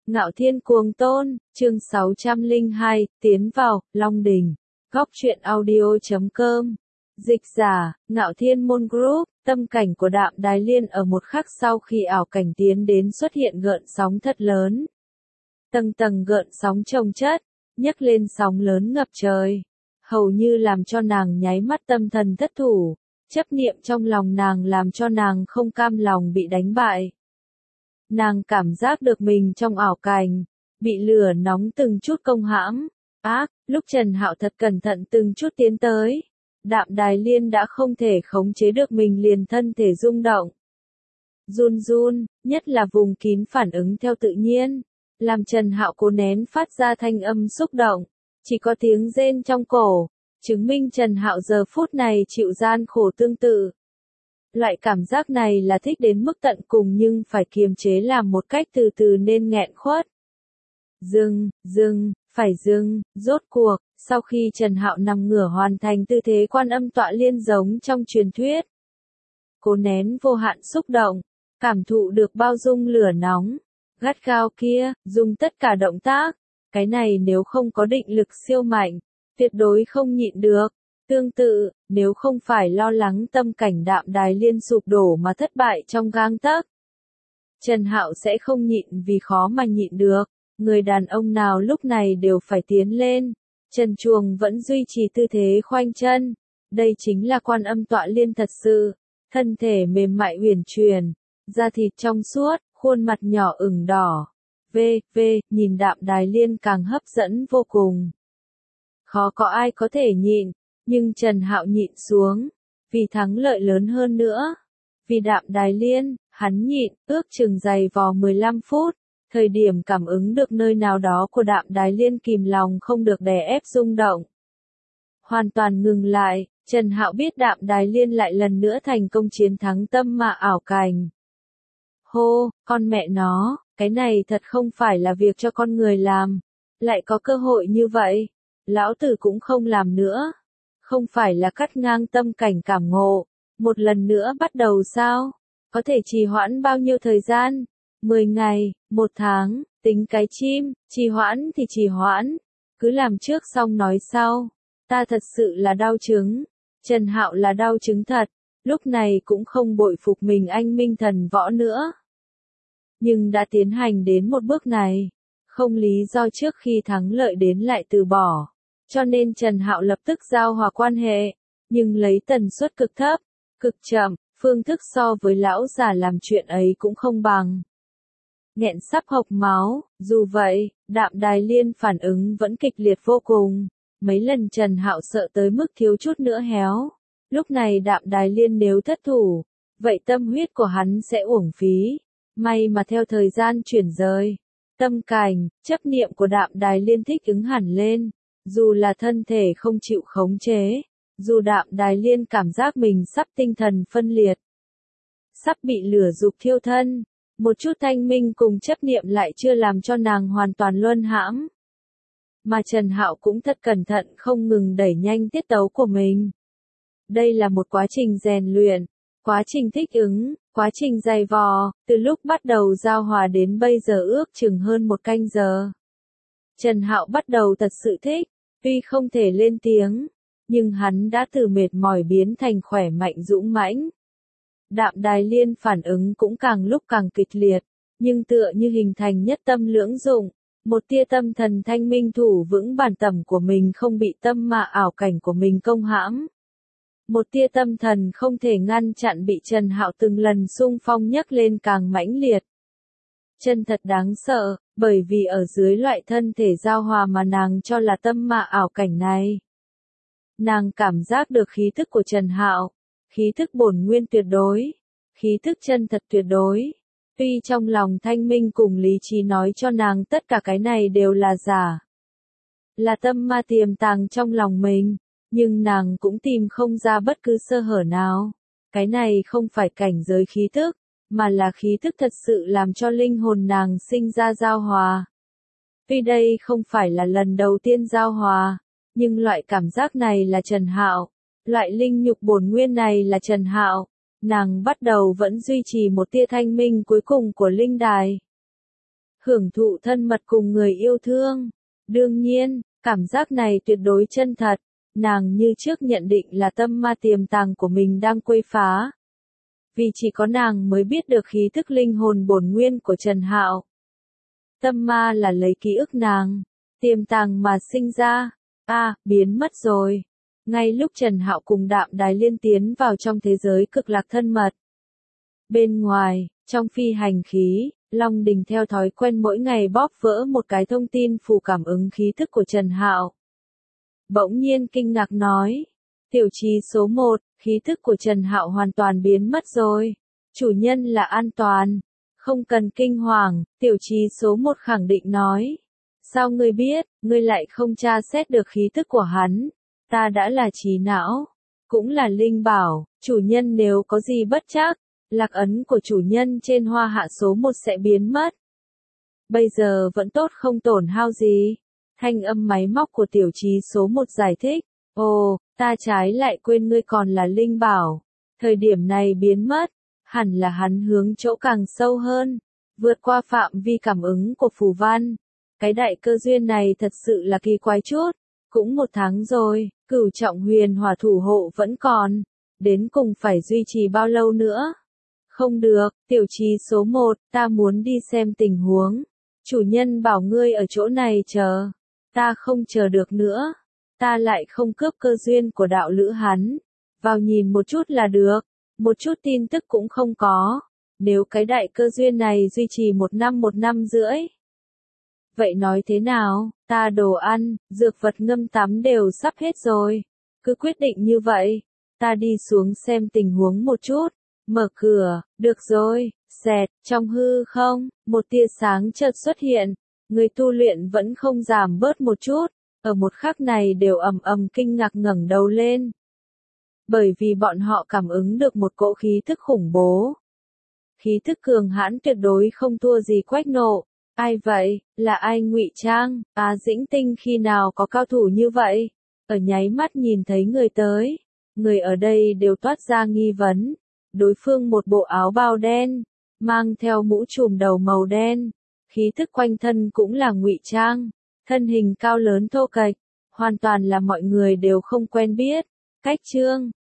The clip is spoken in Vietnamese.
Ngạo Thiên Cuồng Tôn, chương 602, tiến vào, Long Đình. Góc truyện audio.com. Dịch giả, Ngạo Thiên Môn Group, tâm cảnh của Đạm Đài Liên ở một khắc sau khi ảo cảnh tiến đến xuất hiện gợn sóng thật lớn. Tầng tầng gợn sóng chồng chất, nhấc lên sóng lớn ngập trời. Hầu như làm cho nàng nháy mắt tâm thần thất thủ, chấp niệm trong lòng nàng làm cho nàng không cam lòng bị đánh bại. Nàng cảm giác được mình trong ảo cảnh, bị lửa nóng từng chút công hãm. Lúc Trần Hạo thật cẩn thận từng chút tiến tới, Đạm Đài Liên đã không thể khống chế được mình liền thân thể rung động. Run run, nhất là vùng kín phản ứng theo tự nhiên, làm Trần Hạo cố nén phát ra thanh âm xúc động, chỉ có tiếng rên trong cổ, chứng minh Trần Hạo giờ phút này chịu gian khổ tương tự. Loại cảm giác này là thích đến mức tận cùng nhưng phải kiềm chế làm một cách từ từ nên nghẹn khuất. Phải dừng, rốt cuộc, sau khi Trần Hạo nằm ngửa hoàn thành tư thế Quan Âm tọa liên giống trong truyền thuyết. Cố nén vô hạn xúc động, cảm thụ được bao dung lửa nóng, gắt gao kia, dùng tất cả động tác, cái này nếu không có định lực siêu mạnh, tuyệt đối không nhịn được. Tương tự, nếu không phải lo lắng tâm cảnh Đạm Đài Liên sụp đổ mà thất bại trong gang tấc, Trần Hạo sẽ không nhịn vì khó mà nhịn được. Người đàn ông nào lúc này đều phải tiến lên. Trần Chuồng vẫn duy trì tư thế khoanh chân. Đây chính là Quan Âm tọa liên thật sự. Thân thể mềm mại uyển chuyển, da thịt trong suốt, khuôn mặt nhỏ ửng đỏ. Nhìn Đạm Đài Liên càng hấp dẫn vô cùng. Khó có ai có thể nhịn. Nhưng Trần Hạo nhịn xuống, vì thắng lợi lớn hơn nữa. Vì Đạm Đài Liên, hắn nhịn, ước chừng dày vò 15 phút, thời điểm cảm ứng được nơi nào đó của Đạm Đài Liên kìm lòng không được đè ép rung động. Hoàn toàn ngừng lại, Trần Hạo biết Đạm Đài Liên lại lần nữa thành công chiến thắng tâm mà ảo cảnh. Hô, con mẹ nó, cái này thật không phải là việc cho con người làm, lại có cơ hội như vậy, lão tử cũng không làm nữa. Không phải là cắt ngang tâm cảnh cảm ngộ, một lần nữa bắt đầu sao? Có thể trì hoãn bao nhiêu thời gian? 10 ngày, 1 tháng, tính cái chim, trì hoãn thì trì hoãn, cứ làm trước xong nói sau. Ta thật sự là đau chứng, Trần Hạo là đau chứng thật, lúc này cũng không bội phục mình anh minh thần võ nữa. Nhưng đã tiến hành đến một bước này, không lý do trước khi thắng lợi đến lại từ bỏ. Cho nên Trần Hạo lập tức giao hòa quan hệ, nhưng lấy tần suất cực thấp, cực chậm, phương thức so với lão già làm chuyện ấy cũng không bằng. Nghẹn sắp hộc máu, dù vậy, Đạm Đài Liên phản ứng vẫn kịch liệt vô cùng. Mấy lần Trần Hạo sợ tới mức thiếu chút nữa héo. Lúc này Đạm Đài Liên nếu thất thủ, vậy tâm huyết của hắn sẽ uổng phí. May mà theo thời gian chuyển rời, tâm cảnh, chấp niệm của Đạm Đài Liên thích ứng hẳn lên. Dù là thân thể không chịu khống chế, dù Đạm Đài Liên cảm giác mình sắp tinh thần phân liệt, sắp bị lửa dục thiêu thân, một chút thanh minh cùng chấp niệm lại chưa làm cho nàng hoàn toàn luân hãm. Mà Trần Hạo cũng thật cẩn thận không ngừng đẩy nhanh tiết tấu của mình. Đây là một quá trình rèn luyện, quá trình thích ứng, quá trình dày vò, từ lúc bắt đầu giao hòa đến bây giờ ước chừng hơn 1 canh giờ. Trần Hạo bắt đầu thật sự thích, tuy không thể lên tiếng, nhưng hắn đã từ mệt mỏi biến thành khỏe mạnh dũng mãnh. Đạm Đài Liên phản ứng cũng càng lúc càng kịch liệt, nhưng tựa như hình thành nhất tâm lưỡng dụng, một tia tâm thần thanh minh thủ vững bản tầm của mình không bị tâm mà ảo cảnh của mình công hãm. Một tia tâm thần không thể ngăn chặn bị Trần Hạo từng lần xung phong nhấc lên càng mãnh liệt. Chân thật đáng sợ, bởi vì ở dưới loại thân thể giao hòa mà nàng cho là tâm mà ảo cảnh này. Nàng cảm giác được khí thức của Trần Hạo, khí thức bổn nguyên tuyệt đối, khí thức chân thật tuyệt đối. Tuy trong lòng thanh minh cùng lý trí nói cho nàng tất cả cái này đều là giả, là tâm ma tiềm tàng trong lòng mình, nhưng nàng cũng tìm không ra bất cứ sơ hở nào. Cái này không phải cảnh giới khí thức, mà là khí thức thật sự làm cho linh hồn nàng sinh ra giao hòa. Tuy đây không phải là lần đầu tiên giao hòa, nhưng loại cảm giác này là Trần Hạo, loại linh nhục bổn nguyên này là Trần Hạo. Nàng bắt đầu vẫn duy trì một tia thanh minh cuối cùng của linh đài. hưởng thụ thân mật cùng người yêu thương. Đương nhiên, cảm giác này tuyệt đối chân thật, nàng như trước nhận định là tâm ma tiềm tàng của mình đang quấy phá. Vì chỉ có nàng mới biết được khí thức linh hồn bổn nguyên của Trần Hạo. Tâm ma là lấy ký ức nàng, tiềm tàng mà sinh ra. Biến mất rồi. Ngay lúc Trần Hạo cùng Đạm Đài Liên tiến vào trong thế giới cực lạc thân mật. Bên ngoài, trong phi hành khí, Long Đình theo thói quen mỗi ngày bóp vỡ một cái thông tin phù cảm ứng khí thức của Trần Hạo. Bỗng nhiên kinh ngạc nói, tiểu trì số 1, khí thức của Trần Hạo hoàn toàn biến mất rồi. Chủ nhân là an toàn, không cần kinh hoàng, tiểu trì số 1 khẳng định nói. Sao ngươi biết, ngươi lại không tra xét được khí thức của hắn? Ta đã là trí não, cũng là linh bảo, chủ nhân nếu có gì bất trắc, lạc ấn của chủ nhân trên hoa hạ số 1 sẽ biến mất. Bây giờ vẫn tốt không tổn hao gì. Thanh âm máy móc của tiểu trì số 1 giải thích. Ồ, ta trái lại quên ngươi còn là linh bảo. Thời điểm này biến mất, hẳn là hắn hướng chỗ càng sâu hơn, vượt qua phạm vi cảm ứng của phù văn. Cái đại cơ duyên này thật sự là kỳ quái chút. Cũng 1 tháng rồi, cửu trọng huyền hỏa thủ hộ vẫn còn. Đến cùng phải duy trì bao lâu nữa? Không được, tiểu trì số 1, ta muốn đi xem tình huống. Chủ nhân bảo ngươi ở chỗ này chờ. Ta không chờ được nữa. Ta lại không cướp cơ duyên của đạo lữ hắn. Vào nhìn một chút là được. Một chút tin tức cũng không có. Nếu cái đại cơ duyên này duy trì 1 năm rưỡi. Vậy nói thế nào, ta đồ ăn, dược vật ngâm tắm đều sắp hết rồi. Cứ quyết định như vậy. Ta đi xuống xem tình huống một chút. Mở cửa, được rồi, xẹt, trong hư không, một tia sáng chợt xuất hiện. Người tu luyện vẫn không giảm bớt một chút. Ở một khắc này đều ầm kinh ngạc ngẩng đầu lên. Bởi vì bọn họ cảm ứng được một cỗ khí thức khủng bố. Khí thức cường hãn tuyệt đối không thua gì Quách Nộ. Ai vậy, là ai ngụy trang? Dĩnh Tinh khi nào có cao thủ như vậy? Ở nháy mắt nhìn thấy người tới. Người ở đây đều toát ra nghi vấn. Đối phương một bộ áo bào đen, mang theo mũ trùm đầu màu đen. Khí thức quanh thân cũng là ngụy trang. Thân hình cao lớn thô kệch, hoàn toàn là mọi người đều không quen biết. Cách Trương,